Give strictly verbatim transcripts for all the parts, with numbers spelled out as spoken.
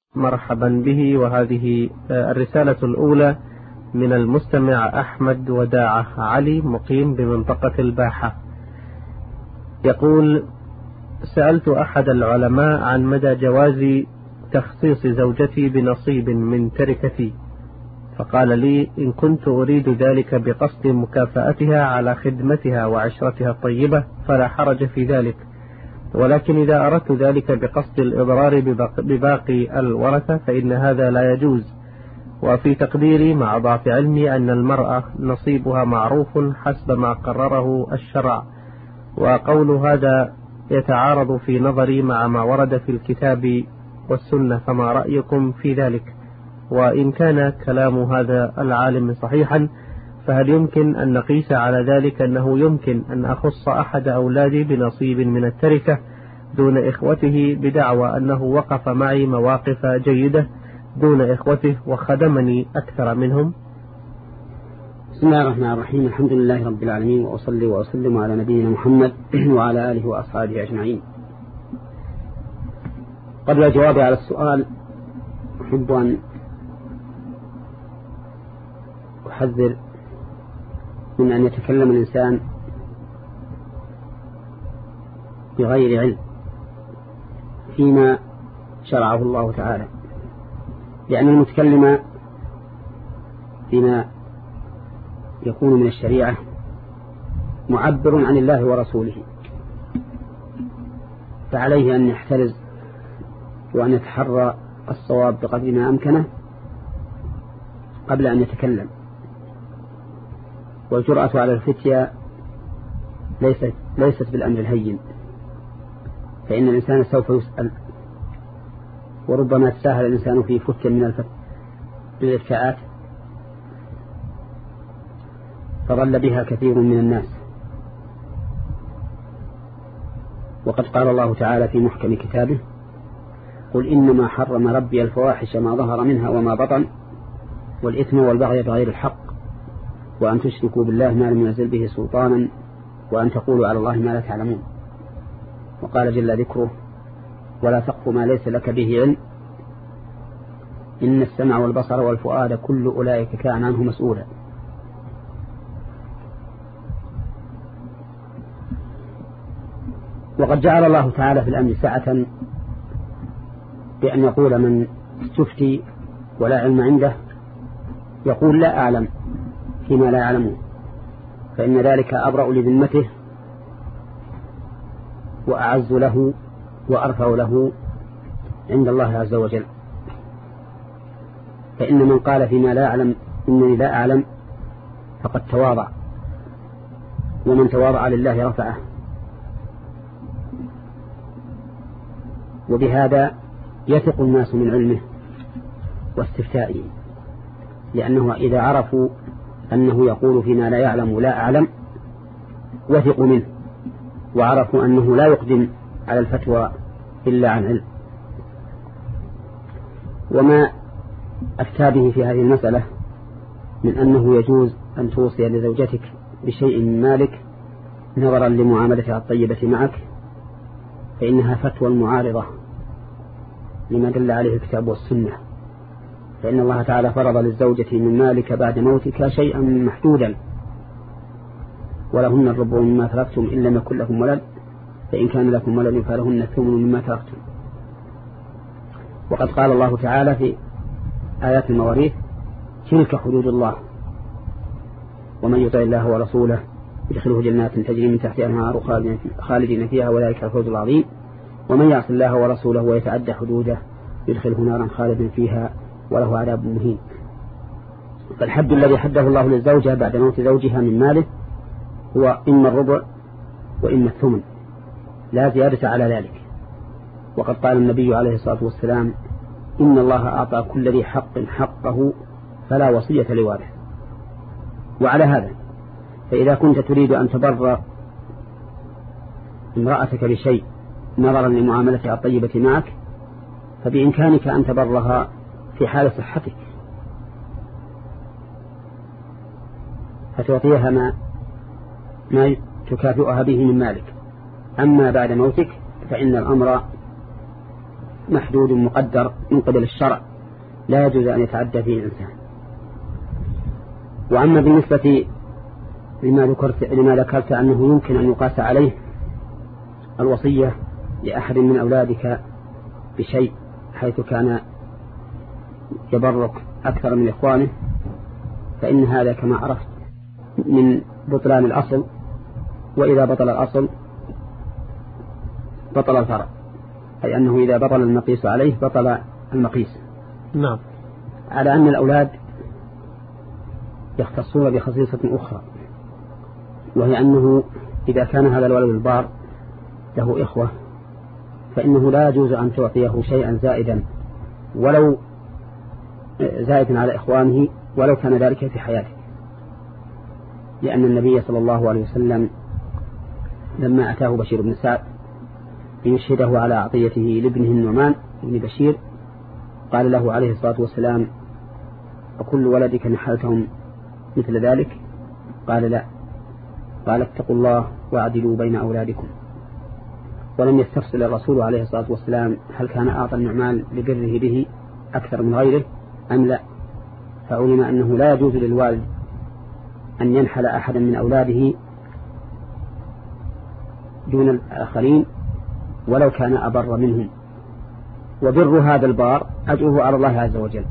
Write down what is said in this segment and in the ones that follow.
مرحبا به. وهذه الرسالة الأولى من المستمع أحمد وداعة علي مقيم بمنطقة الباحة. يقول: سألت أحد العلماء عن مدى جواز تخصيص زوجتي بنصيب من تركتي، فقال لي: إن كنت أريد ذلك بقصد مكافأتها على خدمتها وعشرتها الطيبة فلا حرج في ذلك، ولكن إذا أردت ذلك بقصد الإضرار بباقي الورثة فإن هذا لا يجوز. وفي تقديري مع ضعف علمي أن المرأة نصيبها معروف حسب ما قرره الشرع، وقول هذا يتعارض في نظري مع ما ورد في الكتاب والسنة، فما رأيكم في ذلك؟ وإن كان كلام هذا العالم صحيحا فهل يمكن أن نقيس على ذلك أنه يمكن أن أخص أحد أولادي بنصيب من التركة دون إخوته بدعوى أنه وقف معي مواقف جيدة دون إخوته وخدمني أكثر منهم؟ بسم الله الرحمن الرحيم. الحمد لله رب العالمين، وأصلي وأسلم على نبينا محمد وعلى آله وأصحابه أجمعين. قبل الجواب على السؤال أحب أن أحذر من أن يتكلم الإنسان بغير علم فيما شرعه الله تعالى، لأن المتكلم فيما يكون من الشريعة معبر عن الله ورسوله، فعليه أن يحترز وأن يتحرى الصواب بقدر ما أمكنه قبل أن يتكلم. والجرأة على الفتية ليست, ليست بالأمر الهين، فإن الإنسان سوف يسأل، وربما تساهل الإنسان في فتية من الإفتاءات فضل بها كثير من الناس. وقد قال الله تعالى في محكم كتابه: قل إنما حرم ربي الفواحش ما ظهر منها وما بطن والإثم والبغي بغير الحق وأن تشركوا بالله ما لم ينزل به سلطانا وأن تقولوا على الله ما لا تعلمون. وقال جل ذكره: ولا تقف ما ليس لك به علم إن السمع والبصر والفؤاد كل أولئك كان عنه مسؤولا. وقد جعل الله تعالى في الأمر سعة بأن يقول من استفتي ولا علم عنده يقول لا أعلم فيما لا يعلمون، فإن ذلك أبرأ لذمته وأعز له وأرفع له عند الله عز وجل. فإن من قال فيما لا أعلم إنني لا أعلم فقد تواضع، ومن تواضع لله رفعه. وبهذا يثق الناس من علمه واستفتائه، لأنه إذا عرفوا أنه يقول فيما لا يعلم لا أعلم وثقوا منه، وعرفوا أنه لا يقدم على الفتوى إلا عن علم. وما أفتى به في هذه المسألة من أنه يجوز أن توصي لزوجتك بشيء من مالك نظرا لمعاملتها الطيبة معك، فإنها فتوى معارضة لما دل عليه الكتاب والسنة. فإن الله تعالى فرض للزوجة من مالك بعد موتك شيئا محدودا، ولهن الربع مما تركتم إن لم يكن لكم ولد، فإن كان لكم ولد فلهن الثمن مما تركتم. وقد قال الله تعالى في آيات المواريث: تلك حدود الله ومن يطع الله ورسوله يدخله جنات تجري من تحتها الأنهار خالدين فيها وذلك الفوز العظيم ومن يعص الله ورسوله ويتعدى حدوده يدخله نارا خالدا فيها وله عذاب مهين. فالحد الذي حده الله للزوجة بعد موت زوجها من ماله هو إما الربع وإما الثمن، لا زيادة على ذلك. وقد قال النبي عليه الصلاة والسلام: إن الله أعطى كل ذي حق حقه فلا وصية لوارث. وعلى هذا فإذا كنت تريد أن تبر امرأتك بشيء نظرا لمعاملتها الطيبة معك فبإمكانك أن تبرها في حال صحتك، فتعطيها ما, ما تكافئها به من مالك. أما بعد موتك فإن الأمر محدود مقدر من قبل الشرع لا يجوز أن يتعدى فيه الإنسان. وأما بالنسبة لما ذكرت, لما ذكرت أنه يمكن أن يقاس عليه الوصية لأحد من أولادك بشيء حيث كان يبرك أكثر من إخوانه، فإن هذا كما عرفت من بطلان الأصل، وإذا بطل الأصل بطل الفرع، أي أنه إذا بطل المقيس عليه بطل المقيس. نعم. على أن الأولاد يختصون بخصيصة أخرى، وهي أنه إذا كان هذا الولد البار له إخوة فإنه لا يجوز أن تعطيه شيئا زائدا ولو زائدا على إخوانه ولو كان ذلك في حياته، لأن النبي صلى الله عليه وسلم لما أتاه بشير بن سعد ليشهده على عطيته لابنه النعمان بن بشير قال له عليه الصلاة والسلام: وكل ولدك نحلتهم مثل ذلك؟ قال: لا. قال: اتقوا الله واعدلوا بين أولادكم. ولم يستفصل الرسول عليه الصلاة والسلام هل كان أعطى النعمان لبره به أكثر من غيره أم لا، فعلم أنه لا يجوز للوالد أن ينحل أحدا من أولاده دون الآخرين ولو كان أبر منهم، وبر هذا البار أجره على الله عز وجل.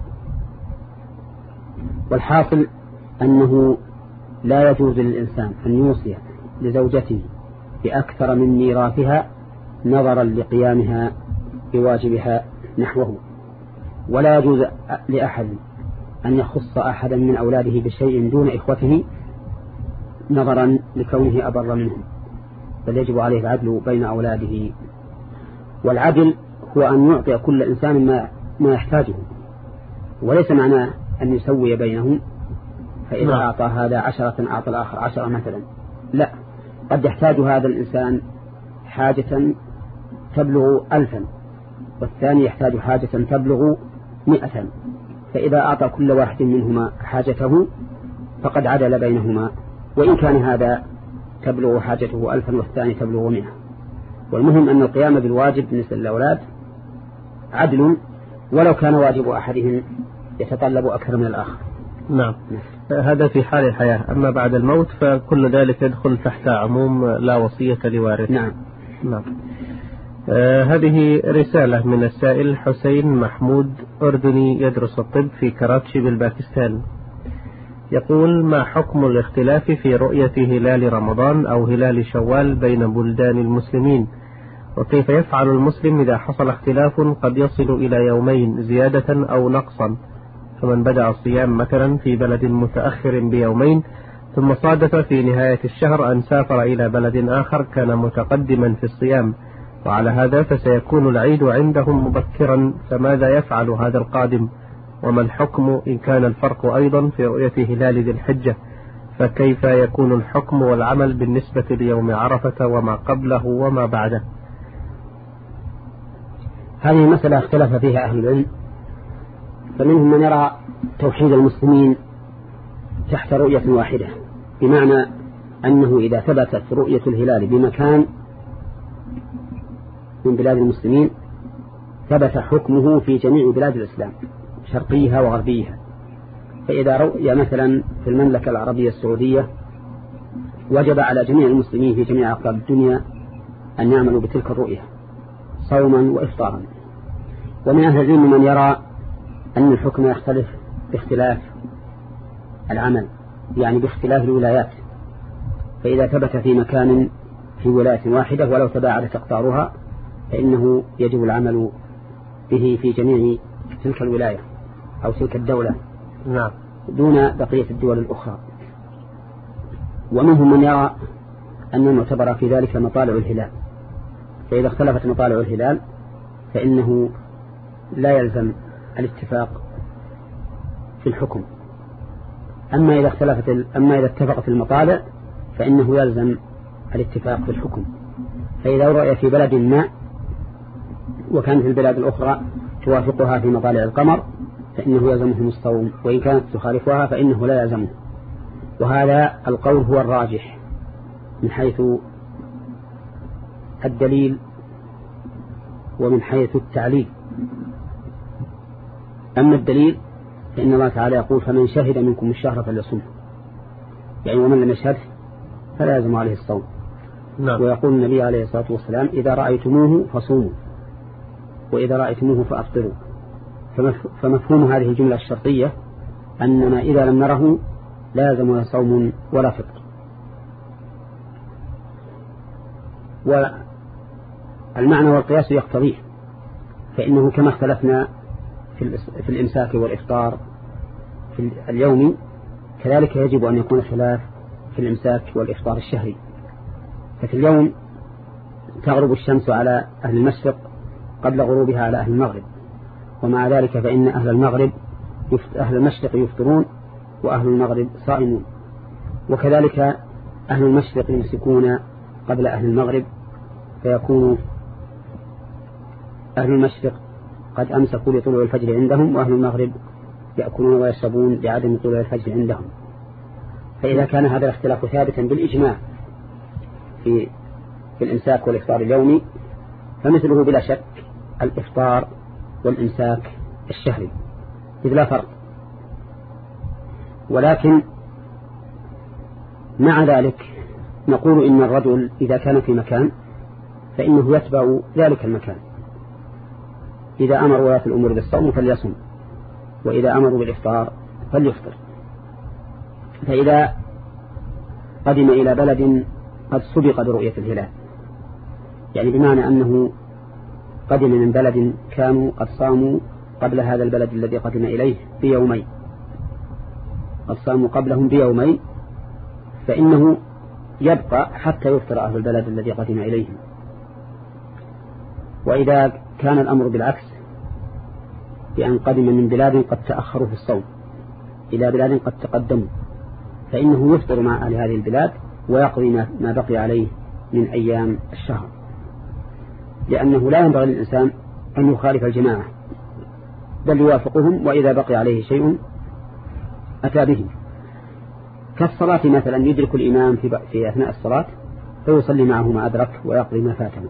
والحاصل أنه لا يجوز للإنسان أن يوصي لزوجته بأكثر من ميراثها نظرا لقيامها بواجبها نحوه، ولا يجوز لأحد أن يخص أحدا من أولاده بشيء دون إخوته نظرا لكونه أبر منهم، بل يجب عليه العدل بين أولاده. والعدل هو أن يعطي كل إنسان ما, ما يحتاجه، وليس معناه أن يسوي بينهم، فإذا لا. أعطى هذا عشرة أعطى الآخر عشرة مثلا، لا، قد يحتاج هذا الإنسان حاجة تبلغ ألفا والثاني يحتاج حاجة تبلغ مئة، فإذا أعطى كل واحد منهما حاجته فقد عدل بينهما، وإن كان هذا تبلغ حاجته ألفا والثاني تبلغ مئة. والمهم أن القيام بالواجب بالنسبة للأولاد عدل ولو كان واجب أحدهم يتطلب أكثر من الآخر. نعم. هذا في حال الحياة، أما بعد الموت فكل ذلك يدخل تحت عموم لا وصية لوارث. نعم. نعم. آه هذه رسالة من السائل حسين محمود أردني يدرس الطب في كراتشي بالباكستان، يقول: ما حكم الاختلاف في رؤية هلال رمضان أو هلال شوال بين بلدان المسلمين، وكيف يفعل المسلم إذا حصل اختلاف قد يصل إلى يومين زيادة أو نقصا؟ فمن بدأ الصيام مثلا في بلد متأخر بيومين ثم صادف في نهاية الشهر أن سافر إلى بلد آخر كان متقدما في الصيام، وعلى هذا فسيكون العيد عندهم مبكرا، فماذا يفعل هذا القادم؟ وما الحكم إن كان الفرق أيضا في رؤية هلال ذي الحجة؟ فكيف يكون الحكم والعمل بالنسبة ليوم عرفة وما قبله وما بعده؟ هذه مسألة اختلف فيها أهل العلم، فمنهم من يرى توحيد المسلمين تحت رؤية واحدة، بمعنى أنه إذا ثبتت رؤية الهلال بمكان من بلاد المسلمين ثبت حكمه في جميع بلاد الإسلام شرقيها وغربيها. فإذا رؤية مثلا في المملكة العربية السعودية وجب على جميع المسلمين في جميع أقطار الدنيا أن يعملوا بتلك الرؤية صوما وإفطارا. ومن أهل العلم من يرى أن الحكم يختلف باختلاف العمل، يعني باختلاف الولايات، فإذا ثبت في مكان في ولاية واحدة ولو تباعدت أقطارها فإنه يجب العمل به في جميع تلك الولاية أو تلك الدولة، نعم، دون بقية الدول الأخرى. ومنهم من يرى أن المعتبر في ذلك مطالع الهلال، فإذا اختلفت مطالع الهلال فإنه لا يلزم الاتفاق في الحكم. أما إذا اختلفت أما إذا اتفقت المطالع فإنه يلزم الاتفاق في الحكم. فإذا رأي في بلد ما وكانت البلاد الأخرى توافقها في مطالع القمر فإنه يلزمهم الصوم، وإن كانت تخالفها فإنه لا يلزمه. وهذا القول هو الراجح من حيث الدليل ومن حيث التعليل، أما الدليل فإن الله تعالى يقول فمن شهد منكم الشهر فليصمه، يعني ومن لم يشهد فلا يلزم عليه الصوم. نعم. ويقول النبي عليه الصلاة والسلام إذا رأيتموه فصوموا وإذا رأيتموه فأفطروا. فمفهوم هذه الجملة الشرطية أننا إذا لم نره لا يلزم صوم ولا فطر. والمعنى والقياس يقتضيه، فإنه كما اختلفنا في الإمساك والإفطار في اليوم كذلك يجب أن يكون خلاف في الإمساك والإفطار الشهري. ففي اليوم تغرب الشمس على أهل المشرق قبل غروبها على أهل المغرب، ومع ذلك فإن أهل المغرب أهل المشرق يفطرون وأهل المغرب صائمون، وكذلك أهل المشرق يمسكون قبل أهل المغرب، فيكون أهل المشرق قد أمسكوا لطلوع الفجر عندهم وأهل المغرب يأكلون ويشربون لعدم طلوع الفجر عندهم. فإذا كان هذا الاختلاف ثابتا بالإجماع في في الإمساك والإفطار اليومي فمثله بلا شك الإفطار والإمساك الشهري، إذ لا فرق. ولكن مع ذلك نقول إن الرجل إذا كان في مكان فإنه يتبع ذلك المكان، إذا أمر ولاة الأمور بالصوم فليصم، وإذا أمروا بالإفطار فليفطر. فإذا قدم إلى بلد قد سبق برؤية الهلال، يعني بمعنى أنه قدم من بلد كانوا قد صاموا قبل هذا البلد الذي قدم إليه بيومين، قد صاموا قبلهم بيومين، فإنه يبقى حتى يفطر أهل البلد الذي قدم إليهم. وإذا كان الأمر بالعكس، بأن قدم من بلاد قد تأخروا في الصوم إلى بلاد قد تقدموا، فإنه يفطر مع أهل هذه البلاد ويقضي ما بقي عليه من أيام الشهر، لأنه لا ينبغي للإنسان أن يخالف الجماعة بل يوافقهم، وإذا بقي عليه شيء أتى به، كالصلاة مثلا يدرك الإمام في أثناء الصلاة فيصلي معه ما أدرك ويقضي ما فاته.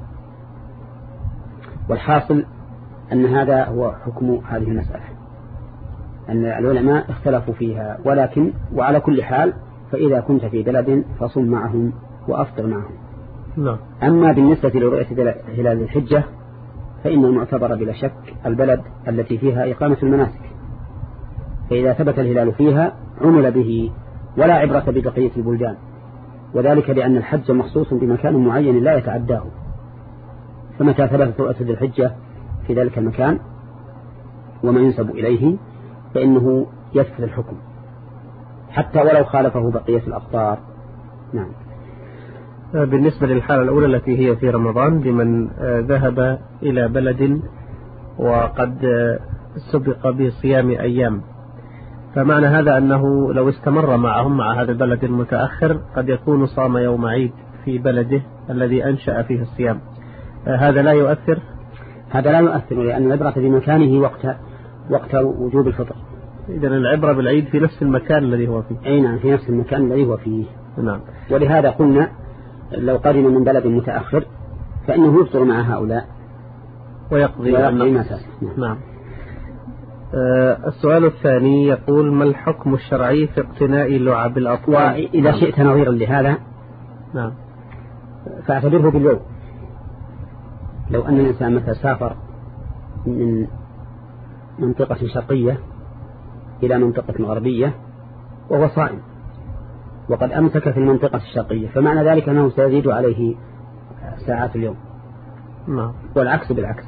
والحاصل أن هذا هو حكم هذه المسألة، أن العلماء اختلفوا فيها، ولكن وعلى كل حال فإذا كنت في بلد فصم معهم وأفطر معهم. نعم. أما بالنسبة لرؤية هلال الحجة فإن المعتبر بلا شك البلد التي فيها إقامة المناسك، فإذا ثبت الهلال فيها عمل به ولا عبرة ببقية البلدان، وذلك لأن الحج مخصوص بمكان معين لا يتعداه، فمتى ثبتت رؤية ذي الحجة في ذلك المكان وما ينسب إليه فإنه يثبت الحكم حتى ولو خالفه بقية الأقطار. نعم. بالنسبة للحالة الأولى التي هي في رمضان لمن ذهب إلى بلد وقد سبق بصيام أيام، فمعنى هذا أنه لو استمر معهم مع هذا البلد المتأخر قد يكون صام يوم عيد في بلده الذي أنشأ فيه الصيام، هذا لا يؤثر؟ هذا لا يؤثر، لأن العبرة بمكانه وقت وقت وجوب الفطر. إذن العبرة بالعيد في نفس المكان الذي هو فيه. أي نعم، في نفس المكان الذي هو فيه. نعم. ولهذا قلنا لو قدم من بلد متأخر فإنه يفطر مع هؤلاء ويقضي ما فات. نعم. آه السؤال الثاني يقول ما الحكم الشرعي في اقتناء لعب الأطفال؟ وإذا نعم. شئت نظيرا لهذا نعم فاعتبره باليوم. لو أن الإنسان مثلا سافر من منطقة شرقية إلى منطقة غربية وهو صائم وقد أمسك في المنطقة الشرقية، فمعنى ذلك أنه سيزيد عليه ساعات اليوم. نعم. والعكس بالعكس.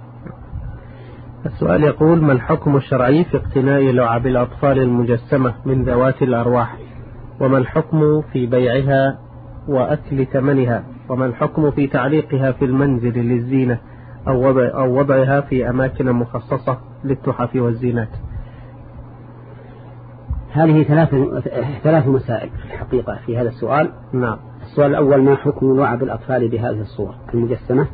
السؤال يقول ما الحكم الشرعي في اقتناء لعب الأطفال المجسمة من ذوات الأرواح، وما الحكم في بيعها وأكل ثمنها، وما الحكم في تعليقها في المنزل للزينة أو وضع أو وضعها في أماكن مخصصة للتحف والزينات؟ هذه ثلاث ثلاث مسائل في الحقيقة في هذا السؤال. نعم. السؤال الأول ما حكم لعب الأطفال بهذه الصور المجسمة؟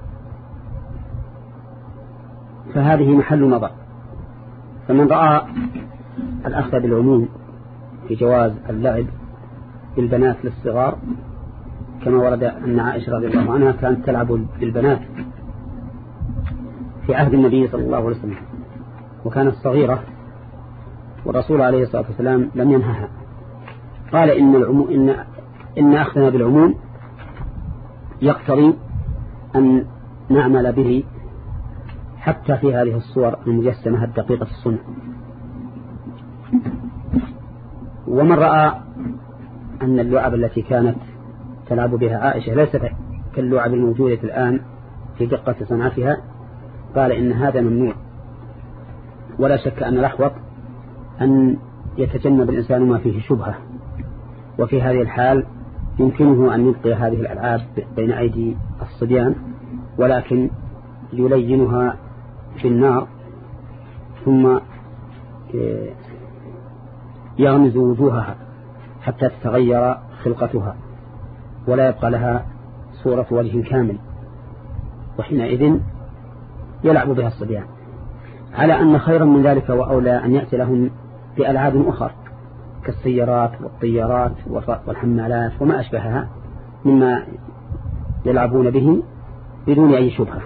فهذه محل نظر، فمن رأى الأخذ بالعموم في جواز اللعب بالبنات للصغار كما ورد أن عائشة رضي الله عنها كانت تلعب بالبنات في عهد النبي صلى الله عليه وسلم وكانت صغيرة، والرسول عليه الصلاة والسلام لم ينهها. قال إن, العمو إن, إن أخذنا بالعموم يقتضي أن نعمل به حتى في هذه الصور المجسمة الدقيقة الصنع. ومن رأى أن اللعب التي كانت تلعب بها عائشة ليست كاللعب الموجودة الآن في دقة صنعتها قال إن هذا ممنوع. ولا شك أن الأحوط أن يتجنب الإنسان ما فيه شبهة، وفي هذه الحال يمكنه أن يبقي هذه الألعاب بين أيدي الصبيان، ولكن يلينها في النار ثم يغمز وجوهها حتى تتغير خلقتها ولا يبقى لها صورة وجه كامل، وحينئذ يلعب بها الصبيان. على أن خيرا من ذلك وأولى أن يأتي لهم بألعاب أخرى كالسيارات والطيارات والحمالات وما أشبهها مما يلعبون به بدون أي شبهة.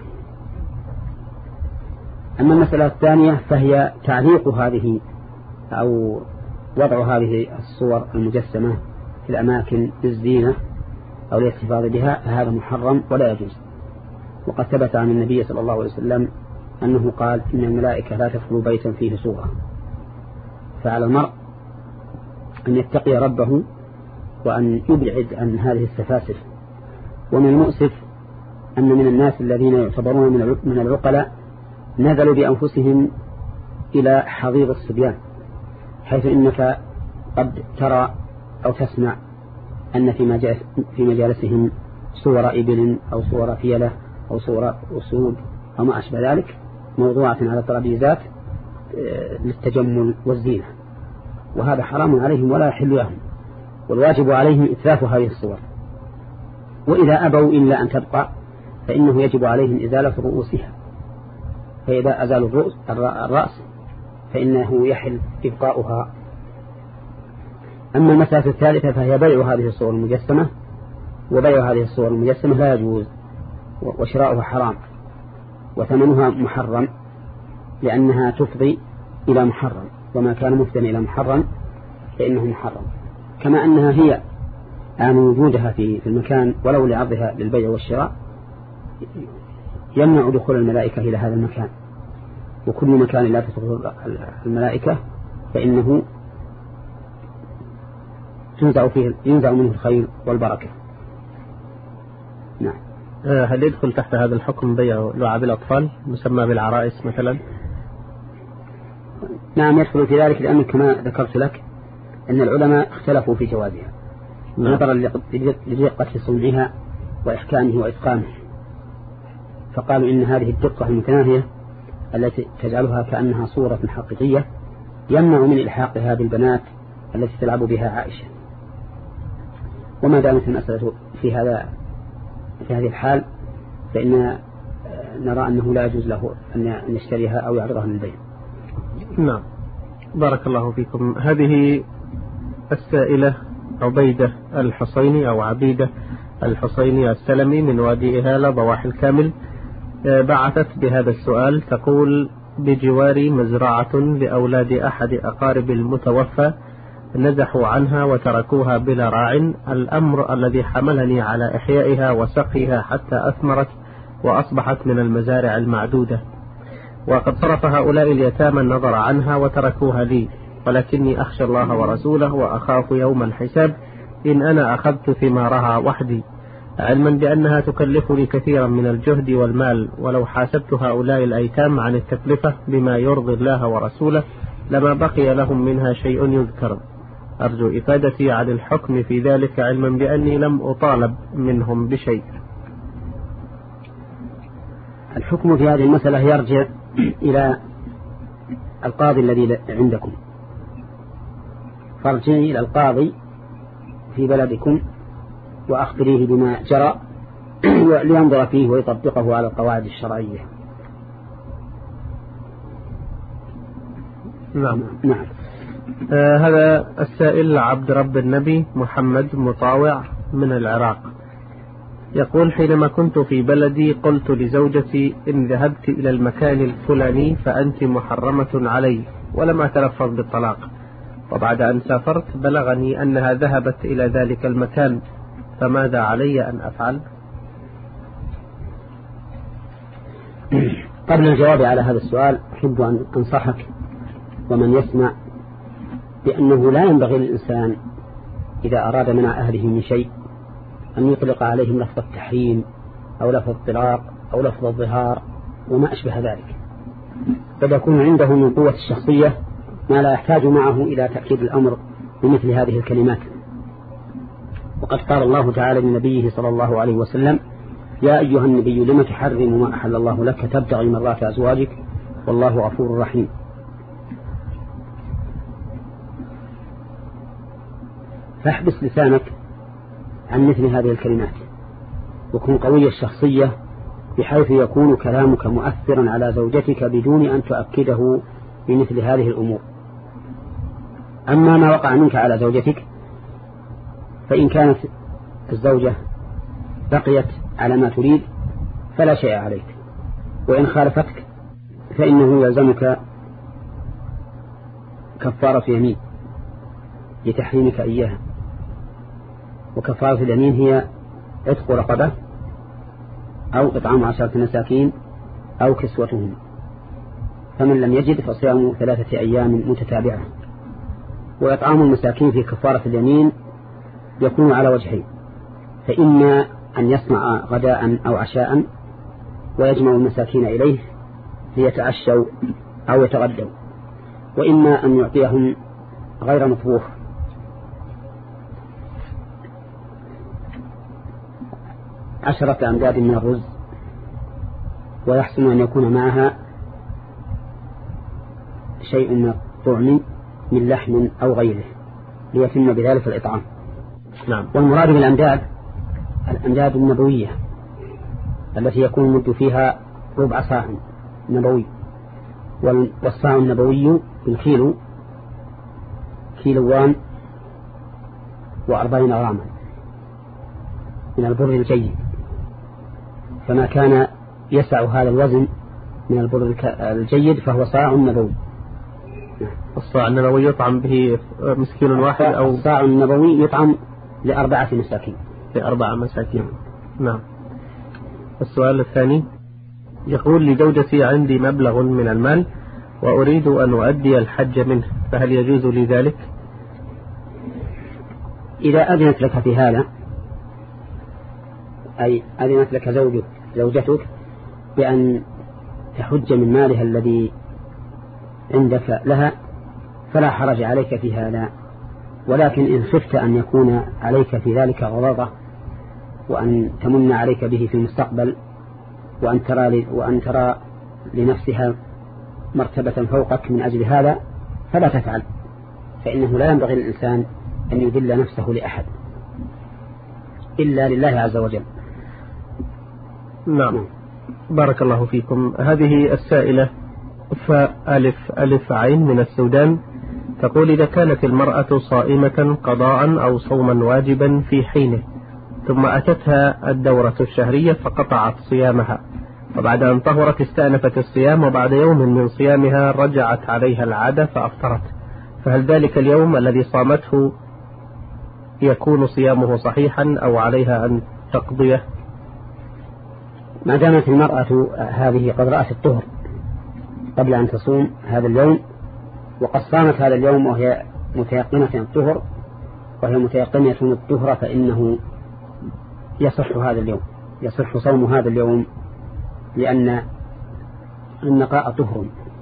أما المسألة الثانية فهي تعليق هذه أو وضع هذه الصور المجسمة في الأماكن للزينة أو الاحتفاظ بها، فهذا محرم ولا يجوز. وقد ثبت عن النبي صلى الله عليه وسلم أنه قال إن الملائكة لا تدخل بيتا فيه صورة. فعلى المرء أن يتقي ربه وأن يبعد عن هذه السفاسف. ومن المؤسف أن من الناس الذين يعتبرون من العقلاء نزلوا بأنفسهم إلى حضيض الصبيان، حيث إنك قد ترى أو تسمع أن في مجالسهم صور إبل أو صور فيلة أو صور أسود أو ما أشبه ذلك موضوعة على الترابيزات للتجمل والزينة، وهذا حرام عليهم ولا يحل لهم، والواجب عليهم إتلاف هذه الصور. وإذا أبوا إلا أن تبقى فإنه يجب عليهم إزالة رؤوسها، فإذا أزالوا الرأس فإنه يحل إبقاؤها. أما المسألة الثالثة فهي بيع هذه الصور المجسمة، وبيع هذه الصور المجسمة لا يجوز، وشراؤها حرام، وثمنها محرم لأنها تفضي إلى محرم، وما كان مفضيا إلى محرم فإنه محرم. كما أنها هي آن وجودها في المكان ولو لعرضها للبيع والشراء يمنع دخول الملائكة إلى هذا المكان، وكل مكان لا تدخل الملائكة فإنه تنزع فيه ينزع منه الخير والبركة. نعم. هل يدخل تحت هذا الحكم بيع لعب الأطفال مسمى بالعرائس مثلا؟ نعم يدخل في ذلك، لأنه كما ذكرت لك أن العلماء اختلفوا في جوازها نظرا لدقة صنعها وإحكامه وإتقانه، فقالوا إن هذه الدقة المتناهية التي تجعلها كأنها صورة حقيقية يمنع من إلحاقها بالبنات التي تلعب بها عائشة. وما دامت المسألة في هذا في هذه الحال فإن نرى أنه لا يجوز له أن يشتريها أو يعرضها للبيع. نعم بارك الله فيكم. هذه السائلة عبيدة الحصيني أو عبيدة الحصيني السلمي من وادي إهالة ضواحي الكامل بعثت بهذا السؤال، تقول: بجواري مزرعة لأولاد أحد أقارب المتوفى نزحوا عنها وتركوها بلا راع، الأمر الذي حملني على إحيائها وسقيها حتى أثمرت وأصبحت من المزارع المعدودة، وقد صرف هؤلاء اليتامى النظر عنها وتركوها لي، ولكني أخشى الله ورسوله وأخاف يوم الحساب إن أنا أخذت ثمارها وحدي، علما بأنها تكلفني كثيرا من الجهد والمال، ولو حاسبت هؤلاء الأيتام عن التكلفة بما يرضي الله ورسوله لما بقي لهم منها شيء يذكر. أرجو إفادتي عن الحكم في ذلك، علما بأني لم أطالب منهم بشيء. الحكم في هذه المسألة يرجع إلى القاضي الذي عندكم، فارجعي إلى القاضي في بلدكم وأخبريه بما جرى لينظر فيه ويطبقه على القواعد الشرعية. نعم. نعم. آه هذا السائل عبد رب النبي محمد مطاوع من العراق، يقول: حينما كنت في بلدي قلت لزوجتي: إن ذهبت إلى المكان الفلاني فأنت محرمة علي، ولم أتلفظ بالطلاق. وبعد أن سافرت بلغني أنها ذهبت إلى ذلك المكان، فماذا علي أن أفعل؟ قبل الجواب على هذا السؤال أحب أن أنصحك ومن يسمع بأنه لا ينبغي للإنسان إذا أراد منع أهله من شيء أن يطلق عليهم لفظ التحريم أو لفظ الطلاق أو لفظ الظهار وما أشبه ذلك، قد يكون عنده من قوة الشخصية ما لا يحتاج معه إلى تأكيد الأمر بمثل هذه الكلمات. وقد قال الله تعالى لنبيه صلى الله عليه وسلم: يا أيها النبي لم تحرم ما أحل الله لك تبتغي مرضات أزواجك والله غفور رحيم. فاحبس لسانك عن مثل هذه الكلمات، وكن قوي الشخصية بحيث يكون كلامك مؤثرا على زوجتك بدون أن تؤكده بمثل هذه الأمور. أما ما وقع منك على زوجتك فإن كانت الزوجة بقيت على ما تريد فلا شيء عليك، وإن خالفتك فإنه يلزمك كفارة يمين لتحريمك إياها، وكفارة اليمين هي عتق رقبة أو إطعام عشرة مساكين أو كسوتهم، فمن لم يجد فصيام ثلاثة أيام متتابعة. وإطعام المساكين في كفارة اليمين يكون على وجهين: فإما أن يصنع غداء أو عشاء ويجمع المساكين إليه ليتعشوا أو يتغدوا، وإما أن يعطيهم غير مطبوخ عشرة أمداد من الرز، ويحسن أن يكون معها شيء من الطعم من لحم أو غيره ليتم بذلك الإطعام. نعم. والمراد بالأمداد الأمداد النبوية التي يكون المد فيها ربع صاع نبوي، والصاع النبوي بالكيلو كيلوان وأربعين غراما من البر الجيد، فما كان يسع هذا الوزن من البر الجيد فهو صاع نبوي. الصاع النبوي يطعم به مسكين واحد أو الصاع النبوي يطعم لأربعة مساكين لأربعة مساكين. نعم. السؤال الثاني يقول: لزوجتي عندي مبلغ من المال وأريد أن أؤدي الحج منه، فهل يجوز لي ذلك؟ إذا أذنت لك في هذا، أي أذنت لك زوجك زوجتك بأن تحج من مالها الذي عندك لها فلا حرج عليك في هذا، ولكن إن خفت أن يكون عليك في ذلك غضاضة وأن تمن عليك به في المستقبل وأن ترى, وأن ترى لنفسها مرتبة فوقك من أجل هذا فلا تفعل، فإنه لا ينبغي للإنسان أن يذل نفسه لأحد إلا لله عز وجل. نعم. بارك الله فيكم. هذه السائلة فألف ألف عين من السودان تقول: إذا كانت المرأة صائمة قضاء أو صوما واجبا في حينه ثم أتتها الدورة الشهرية فقطعت صيامها، وبعد أن طهرت استأنفت الصيام، وبعد يوم من صيامها رجعت عليها العادة فأفطرت، فهل ذلك اليوم الذي صامته يكون صيامه صحيحا أو عليها أن تقضيه؟ ما دامت المرأة هذه قد رأت الطهر قبل أن تصوم هذا اليوم وقد صامت هذا اليوم وهي متيقنة الطهر وهي متيقنة الطهر فإنه يصح هذا اليوم يصح صوم هذا اليوم، لأن النقاء طهر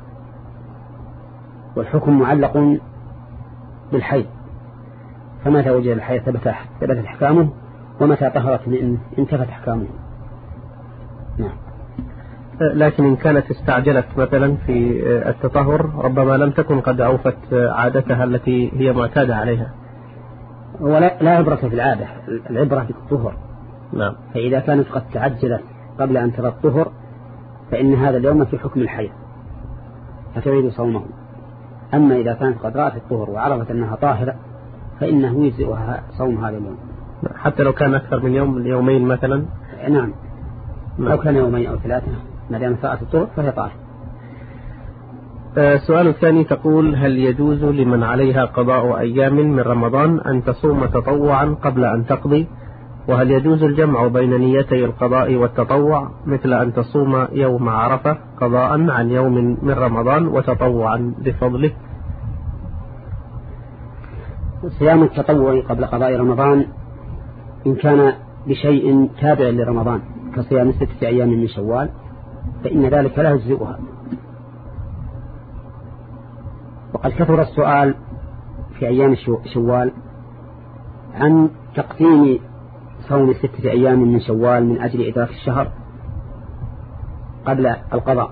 والحكم معلق بالحيض، فمتى وجد الحيض ثبت احكامه، ومتى طهرت انتفت احكامه. نعم. لكن إن كانت استعجلت مثلا في التطهر ربما لم تكن قد أوفت عادتها التي هي معتادة عليها. ولا لا عبرة في العادة، العبرة في الطهر. نعم. فإذا كانت قد تعجلت قبل أن ترى الطهر فإن هذا اليوم في حكم الحيض فتعيد صومه. أما إذا كانت قد رأت الطهر وعرفت أنها طاهرة فإنه يجزئها صوم هذا اليوم. حتى لو كان أكثر من يوم يومين مثلا؟ نعم. لو كان يومين أو ثلاثة ما دام ساعة الطرق فهي طاهرة. السؤال الثاني تقول: هل يجوز لمن عليها قضاء أيام من رمضان أن تصوم تطوعا قبل أن تقضي؟ وهل يجوز الجمع بين نيتي القضاء والتطوع مثل أن تصوم يوم عرفة قضاء عن يوم من رمضان وتطوعا بفضله؟ صيام التطوع قبل قضاء رمضان إن كان بشيء تابع لرمضان كصيام ستة أيام من شوال فإن ذلك لا يجزئها. وقد كثر السؤال في أيام شوال عن تقديم صوم ستة أيام من شوال من أجل إدراك الشهر قبل القضاء.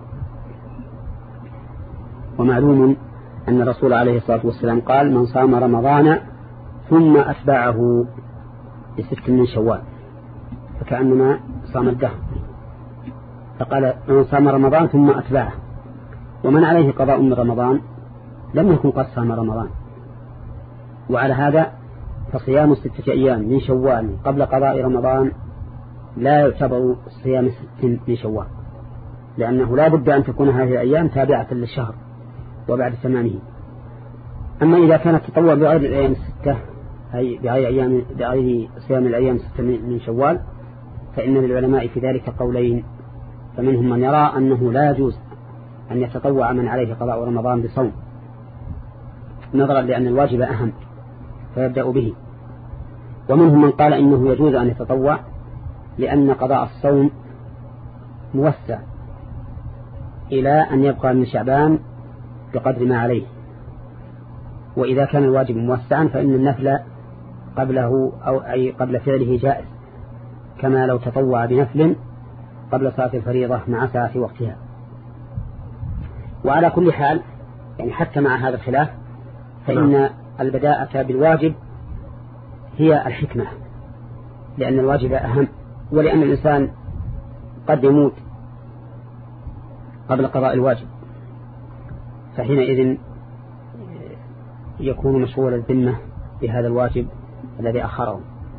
ومعلوم أن الرسول عليه الصلاة والسلام قال: من صام رمضان ثم أتبعه بست من شوال فكأنما صام الدهر. فقال: من صام رمضان ثم أتبعه، ومن عليه قضاء من رمضان لم يكن قد صام رمضان. وعلى هذا فصيام ستة أيام من شوال قبل قضاء رمضان لا يعتبر صيام ست من شوال، لأنه لا بد أن تكون هذه الأيام تابعة للشهر وبعد تمامه. أما إذا كانت تطوع بغير الأيام الستة أي بغير, أيام بغير صيام الأيام الستة من شوال فإن للعلماء في ذلك قولين، فمنهم من يرى أنه لا يجوز أن يتطوع من عليه قضاء رمضان بصوم نظرا لأن الواجب أهم فيبدأ به، ومنهم من قال إنه يجوز أن يتطوع لأن قضاء الصوم موسع إلى أن يبقى من شعبان بقدر ما عليه، وإذا كان الواجب موسعا فإن النفل قبله أو أي قبل فعله جائز، كما لو تطوع بنفل قبل صلاة الفريضة مع ساعة وقتها. وعلى كل حال يعني حتى مع هذا الخلاف فإن البداءة بالواجب هي الحكمة، لأن الواجب أهم، ولأن الإنسان قد يموت قبل قضاء الواجب فحينئذ يكون مشغول الذمة بهذا الواجب الذي أخره.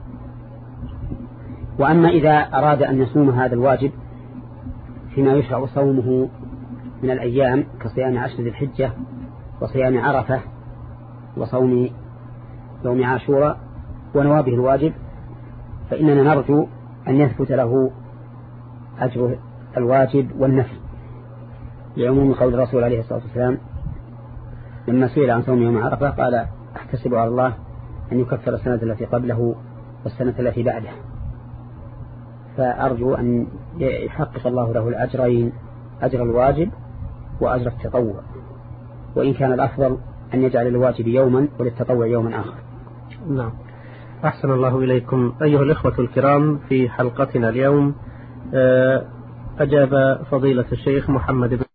وأما إذا أراد أن يصوم هذا الواجب فيما يشرع صومه من الأيام كصيام عشر ذي الحجة وصيام عرفة وصوم يوم عاشوراء ونوابه الواجب فإننا نرجو أن يثبت له أجر الواجب والنفل، لعموم قول الرسول عليه الصلاة والسلام لما سئل عن صوم يوم عرفة قال: أحتسب على الله أن يكفر السنة التي قبله والسنة التي بعده. فأرجو أن يحقق الله له الأجرين، أجر الواجب وأجر التطوع، وإن كان الأفضل أن يجعل الواجب يوما وللتطوع يوما آخر. نعم. أحسن الله إليكم. أيها الإخوة الكرام، في حلقتنا اليوم أجاب فضيلة الشيخ محمد بن